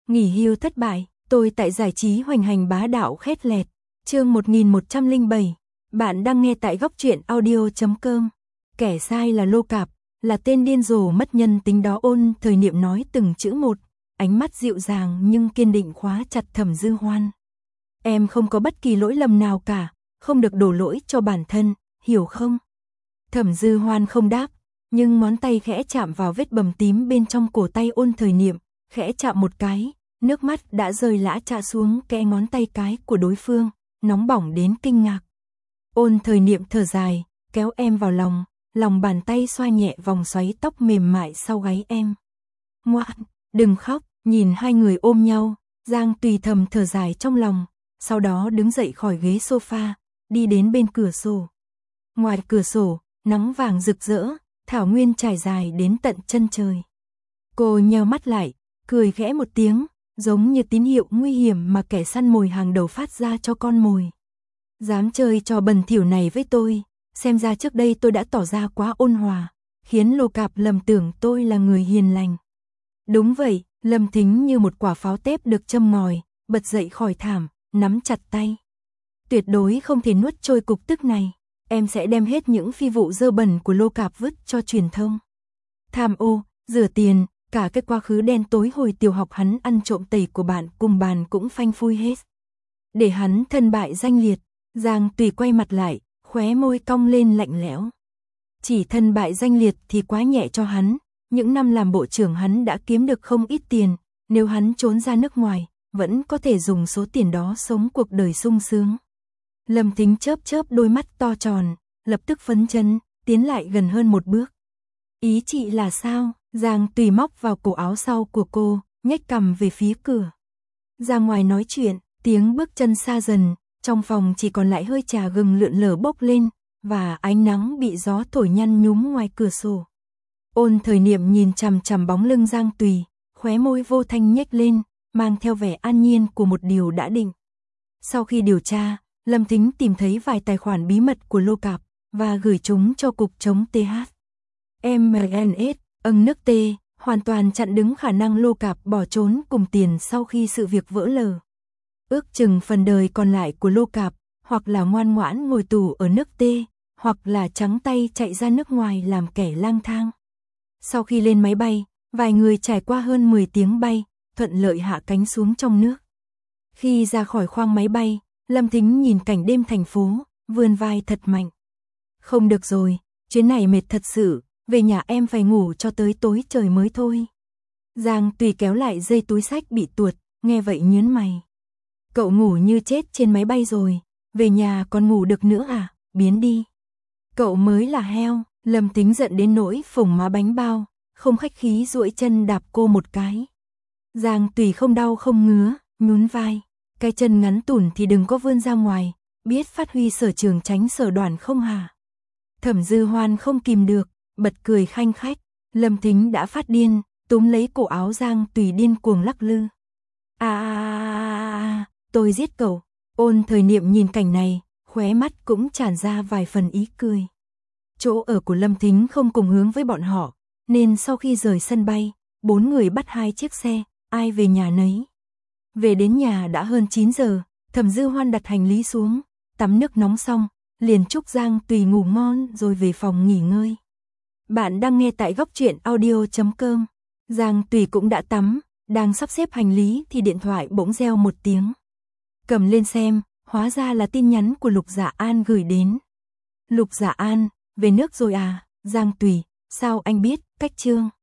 Nghỉ hưu thất bại, tôi tại giải trí hoành hành bá đạo khét lẹt. Chương 1107. Bạn đang nghe tại góc truyện audio.com. Kẻ sai là Lô Cạp, là tên điên rồ mất nhân tính đó. Ôn Thời Niệm nói từng chữ một, ánh mắt dịu dàng nhưng kiên định khóa chặt Thẩm Dư Hoan. Em không có bất kỳ lỗi lầm nào cả, không được đổ lỗi cho bản thân, hiểu không? Thẩm Dư Hoan không đáp, nhưng ngón tay khẽ chạm vào vết bầm tím bên trong cổ tay Ôn Thời Niệm, khẽ chạm một cái, nước mắt đã rơi lã chã xuống kẽ ngón tay cái của đối phương, nóng bỏng đến kinh ngạc. Ôn Thời Niệm thở dài, kéo em vào lòng, lòng bàn tay xoa nhẹ vòng xoáy tóc mềm mại sau gáy em. Ngoan, đừng khóc. Nhìn hai người ôm nhau, Giang Tùy thầm thở dài trong lòng, sau đó đứng dậy khỏi ghế sofa, đi đến bên cửa sổ. Ngoài cửa sổ, nắng vàng rực rỡ, thảo nguyên trải dài đến tận chân trời. Cô nheo mắt lại, cười khẽ một tiếng, giống như tín hiệu nguy hiểm mà kẻ săn mồi hàng đầu phát ra cho con mồi. Dám chơi trò bẩn thỉu này với tôi, xem ra trước đây tôi đã tỏ ra quá ôn hòa, khiến Lô Cạp lầm tưởng tôi là người hiền lành. Đúng vậy, Lâm Thính như một quả pháo tép được châm ngòi, bật dậy khỏi thảm, nắm chặt tay. Tuyệt đối không thể nuốt trôi cục tức này, em sẽ đem hết những phi vụ dơ bẩn của Lô Cạp vứt cho truyền thông. Tham ô, rửa tiền, cả cái quá khứ đen tối hồi tiểu học hắn ăn trộm tẩy của bạn cùng bàn cũng phanh phui hết. Để hắn thân bại danh liệt, Giang Tùy quay mặt lại, khóe môi cong lên lạnh lẽo. Chỉ thân bại danh liệt thì quá nhẹ cho hắn. Những năm làm bộ trưởng hắn đã kiếm được không ít tiền, nếu hắn trốn ra nước ngoài, vẫn có thể dùng số tiền đó sống cuộc đời sung sướng. Lâm Thính chớp chớp đôi mắt to tròn, lập tức phấn chấn, tiến lại gần hơn một bước. Ý chị là sao? Giang Tùy móc vào cổ áo sau của cô, nhếch cằm về phía cửa. Ra ngoài nói chuyện, tiếng bước chân xa dần, trong phòng chỉ còn lại hơi trà gừng lượn lờ bốc lên, và ánh nắng bị gió thổi nhăn nhúm ngoài cửa sổ. Ôn Thời Niệm nhìn chằm chằm bóng lưng Giang Tùy, khóe môi vô thanh nhếch lên, mang theo vẻ an nhiên của một điều đã định. Sau khi điều tra, Lâm Thính tìm thấy vài tài khoản bí mật của Lô Cạp và gửi chúng cho cục chống TH. MNS, nước T, hoàn toàn chặn đứng khả năng Lô Cạp bỏ trốn cùng tiền sau khi sự việc vỡ lờ. Ước chừng phần đời còn lại của Lô Cạp, hoặc là ngoan ngoãn ngồi tù ở nước T, hoặc là trắng tay chạy ra nước ngoài làm kẻ lang thang. Sau khi lên máy bay, vài người trải qua hơn 10 tiếng bay, thuận lợi hạ cánh xuống trong nước. Khi ra khỏi khoang máy bay, Lâm Thính nhìn cảnh đêm thành phố, vươn vai thật mạnh. Không được rồi, chuyến này mệt thật sự, về nhà em phải ngủ cho tới tối trời mới thôi. Giang Tùy kéo lại dây túi xách bị tuột, nghe vậy nhướng mày. Cậu ngủ như chết trên máy bay rồi, về nhà còn ngủ được nữa à, biến đi. Cậu mới là heo. Lâm Thính giận đến nỗi phồng má bánh bao, không khách khí duỗi chân đạp cô một cái. Giang Tùy không đau không ngứa, nhún vai. Cái chân ngắn tủn thì đừng có vươn ra ngoài, biết phát huy sở trường tránh sở đoàn không hả? Thẩm Dư Hoan không kìm được, bật cười khanh khách. Lâm Thính đã phát điên, túm lấy cổ áo Giang Tùy điên cuồng lắc lư. Tôi giết cậu. Ôn Thời Niệm nhìn cảnh này, khóe mắt cũng tràn ra vài phần ý cười. Chỗ ở của Lâm Thính không cùng hướng với bọn họ, nên sau khi rời sân bay, 4 người bắt 2 chiếc xe, ai về nhà nấy. Về đến nhà đã hơn 9 giờ, Thẩm Dư Hoan đặt hành lý xuống, tắm nước nóng xong, liền chúc Giang Tùy ngủ ngon rồi về phòng nghỉ ngơi. Bạn đang nghe tại góc truyện audio.com. Giang Tùy cũng đã tắm, đang sắp xếp hành lý thì điện thoại bỗng reo một tiếng. Cầm lên xem, hóa ra là tin nhắn của Lục Dạ An gửi đến. Lục Dạ An, về nước rồi à? Giang Tùy, sao anh biết? Cách Trương.